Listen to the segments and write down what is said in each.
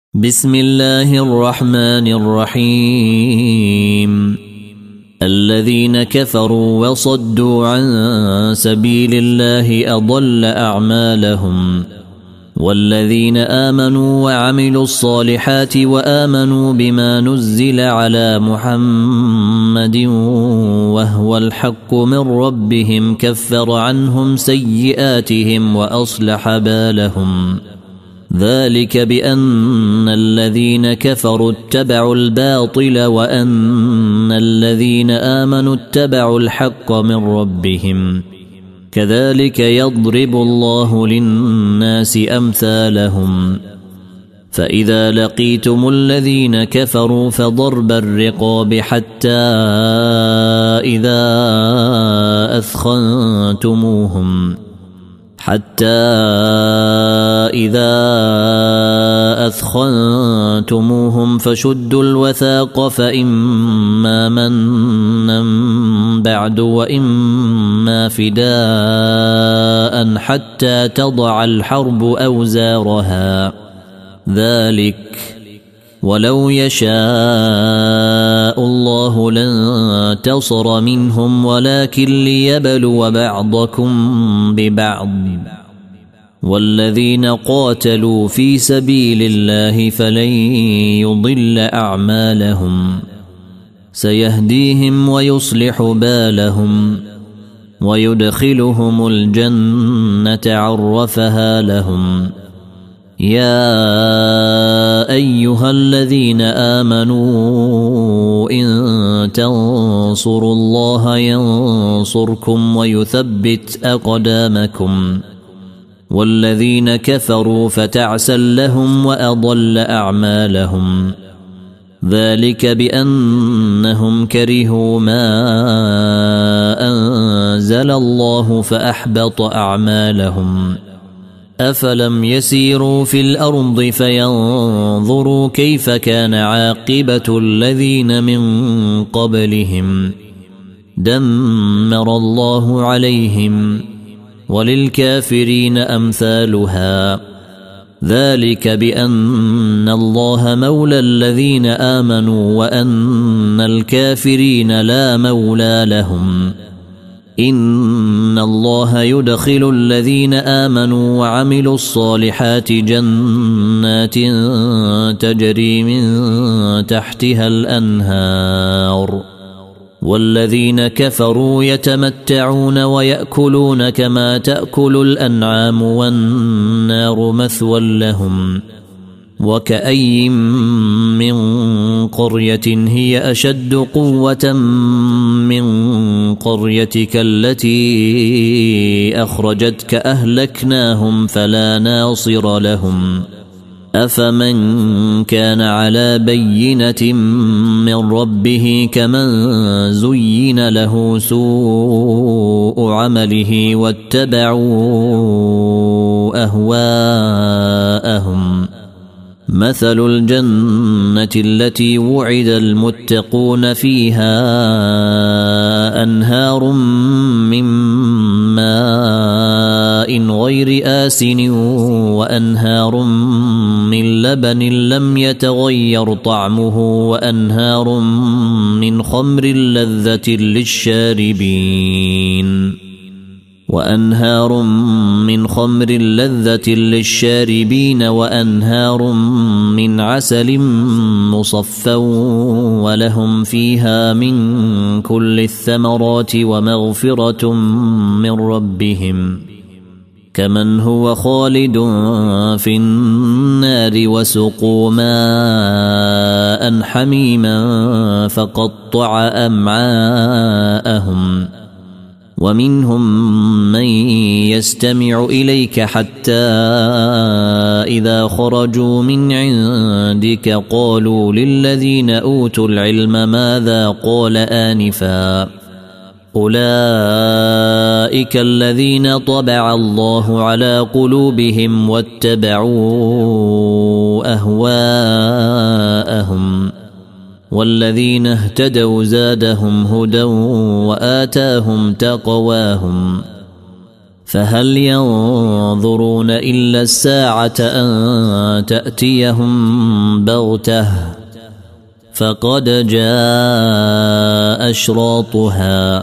بسم الله الرحمن الرحيم. الذين كفروا وصدوا عن سبيل الله أضل أعمالهم، والذين آمنوا وعملوا الصالحات وآمنوا بما نزل على محمد وهو الحق من ربهم كفر عنهم سيئاتهم وأصلح بالهم. ذلك بأن الذين كفروا اتبعوا الباطل وأن الذين آمنوا اتبعوا الحق من ربهم. كذلك يضرب الله للناس أمثالهم. فإذا لقيتم الذين كفروا فضرب الرقاب حتى إذا أثخنتموهم فشدوا الوثاق، فإما منا بعد وإما فداء حتى تضع الحرب أوزارها. ذلك ولو يشاء الله لانتصر منهم ولكن ليبلو بعضكم ببعض. والذين قاتلوا في سبيل الله فلن يضل أعمالهم، سيهديهم ويصلح بالهم ويدخلهم الجنة عرفها لهم. يا أيها الذين آمنوا إن تنصروا الله ينصركم ويثبت أقدامكم. والذين كفروا فتعسا لهم وأضل أعمالهم. ذلك بأنهم كرهوا ما أنزل الله فأحبط أعمالهم. أفلم يسيروا في الأرض فينظروا كيف كان عاقبة الذين من قبلهم. دمر الله عليهم وللكافرين أمثالها. ذلك بأن الله مولى الذين آمنوا وأن الكافرين لا مولى لهم. إن الله يدخل الذين آمنوا وعملوا الصالحات جنات تجري من تحتها الأنهار، والذين كفروا يتمتعون ويأكلون كما تأكل الأنعام والنار مثوى لهم. وكأي من قرية هي أشد قوة من قريتك التي أخرجتك أهلكناهم فلا ناصر لهم. أفمن كان على بينة من ربه كمن زين له سوء عمله واتبعوا أهواءهم. مثل الجنة التي وعد المتقون فيها أنهار من ماء غير آسن وأنهار من لبن لم يتغير طعمه وأنهار من خمر لذة للشاربين وأنهار من عسل مصفى ولهم فيها من كل الثمرات ومغفرة من ربهم، كمن هو خالد في النار وسقوا ماء حميما فقطع أمعاءهم. ومنهم من يستمع إليك حتى إذا خرجوا من عندك قالوا للذين أوتوا العلم ماذا قال آنفا. أولئك الذين طبع الله على قلوبهم واتبعوا أهواءهم. والذين اهتدوا زادهم هدى وآتاهم تقواهم. فهل ينظرون إلا الساعة أن تأتيهم بغتة فقد جاء أشراطها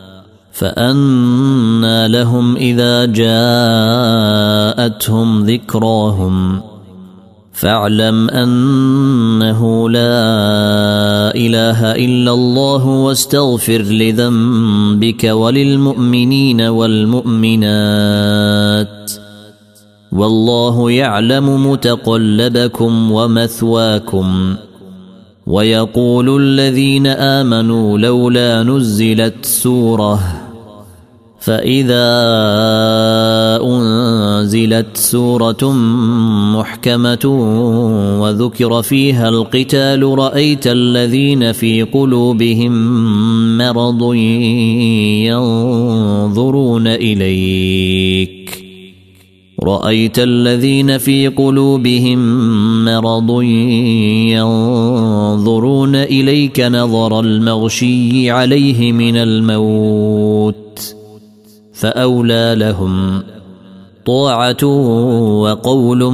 فأنى لهم إذا جاءتهم ذكراهم فاعلم أنه لا إله إلا الله واستغفر لذنبك وللمؤمنين والمؤمنات والله يعلم متقلبكم ومثواكم. ويقول الذين آمنوا لولا نزلت سورة فإذا أنزلت سورة محكمة وذكر فيها القتال رأيت الذين في قلوبهم مرض ينظرون إليك نظر المغشي عليه من الموت فأولى لهم طاعة وقول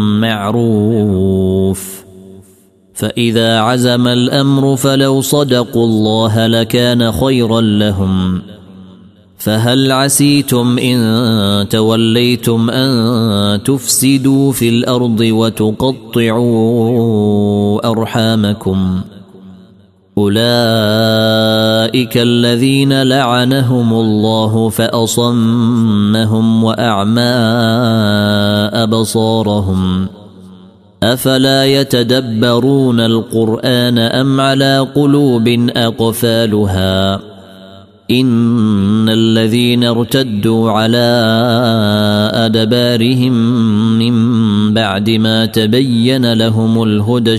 معروف. فإذا عزم الأمر فلو صدقوا الله لكان خيرا لهم. فهل عسيتم إن توليتم أن تفسدوا في الأرض وتقطعوا أرحامكم أولئك الذين لعنهم الله فأصمهم وأعمى أبصارهم أفلا يتدبرون القرآن أم على قلوب أقفالها إن الذين ارتدوا على أدبارهم من بعد ما تبين لهم الهدى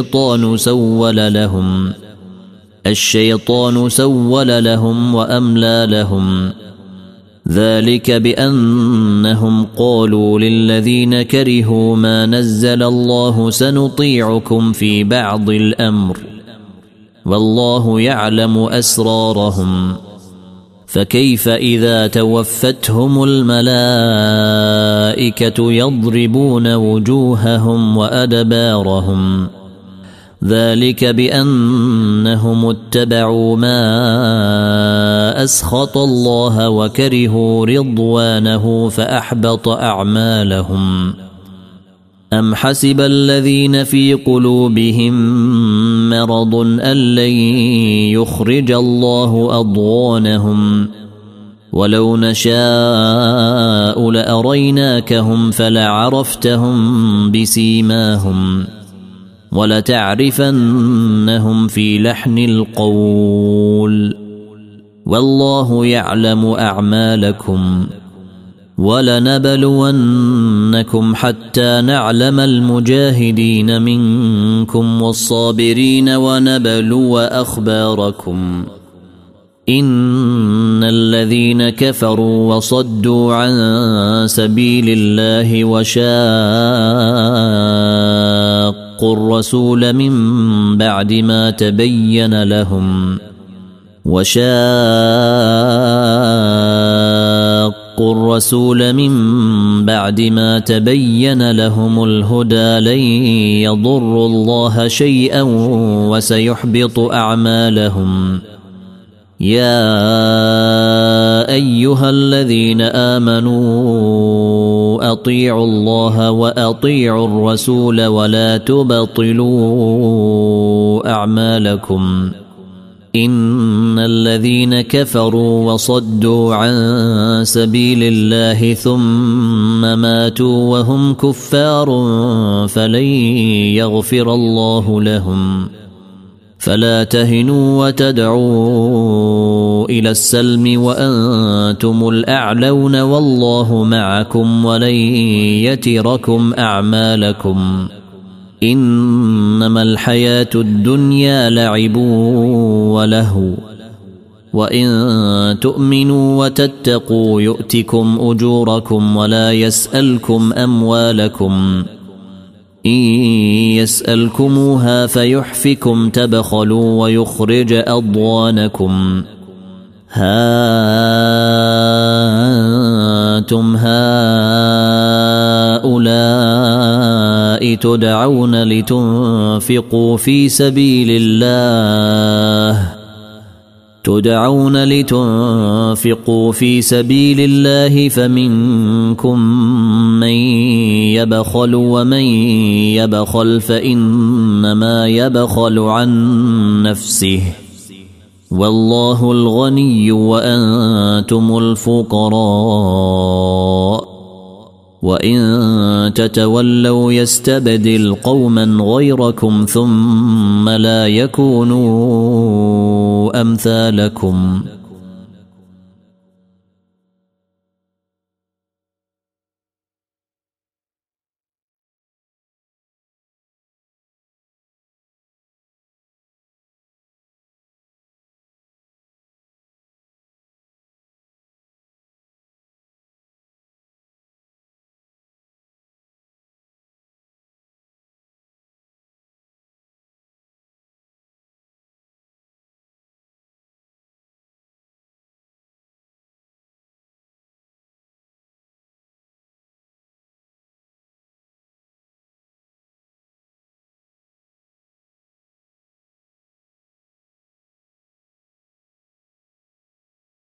الشيطان سول لهم وأملى لهم ذلك بأنهم قالوا للذين كرهوا ما نزل الله سنطيعكم في بعض الأمر والله يعلم أسرارهم فكيف إذا توفتهم الملائكة يضربون وجوههم وأدبارهم ذلك بأنهم اتبعوا ما أسخط الله وكرهوا رضوانه فأحبط أعمالهم. أم حسب الذين في قلوبهم مرض أن لن يخرج الله أضغانهم ولو نشاء لأريناكهم فلعرفتهم بسيماهم ولتعرفنهم في لحن القول والله يعلم أعمالكم. ولنبلونكم حتى نعلم المجاهدين منكم والصابرين ونبلو أخباركم. إن الذين كفروا وصدوا عن سبيل الله وشاقوا الرسول من بعد ما تبين لهم الهدى لن يضروا الله شيئا وسيحبط أعمالهم. يا أيها الذين آمنوا أطيعوا الله وأطيعوا الرسول ولا تبطلوا أعمالكم. إن الذين كفروا وصدوا عن سبيل الله ثم ماتوا وهم كفار فلن يغفر الله لهم. فلا تهنوا وتدعوا إلى السلم وأنتم الأعلون والله معكم ولن يتركم أعمالكم. إنما الحياة الدنيا لعب ولهو وإن تؤمنوا وتتقوا يؤتكم أجوركم ولا يسألكم أموالكم. إن يسألكموها فيحفكم تبخلوا ويخرج أضغانكم. ها أنتم هؤلاء تدعون لتنفقوا في سبيل الله فمنكم من يبخل ومن يبخل فإنما يبخل عن نفسه والله الغني وأنتم الفقراء وإن تتولوا يستبدل قوما غيركم ثم لا يكونوا أمثالكم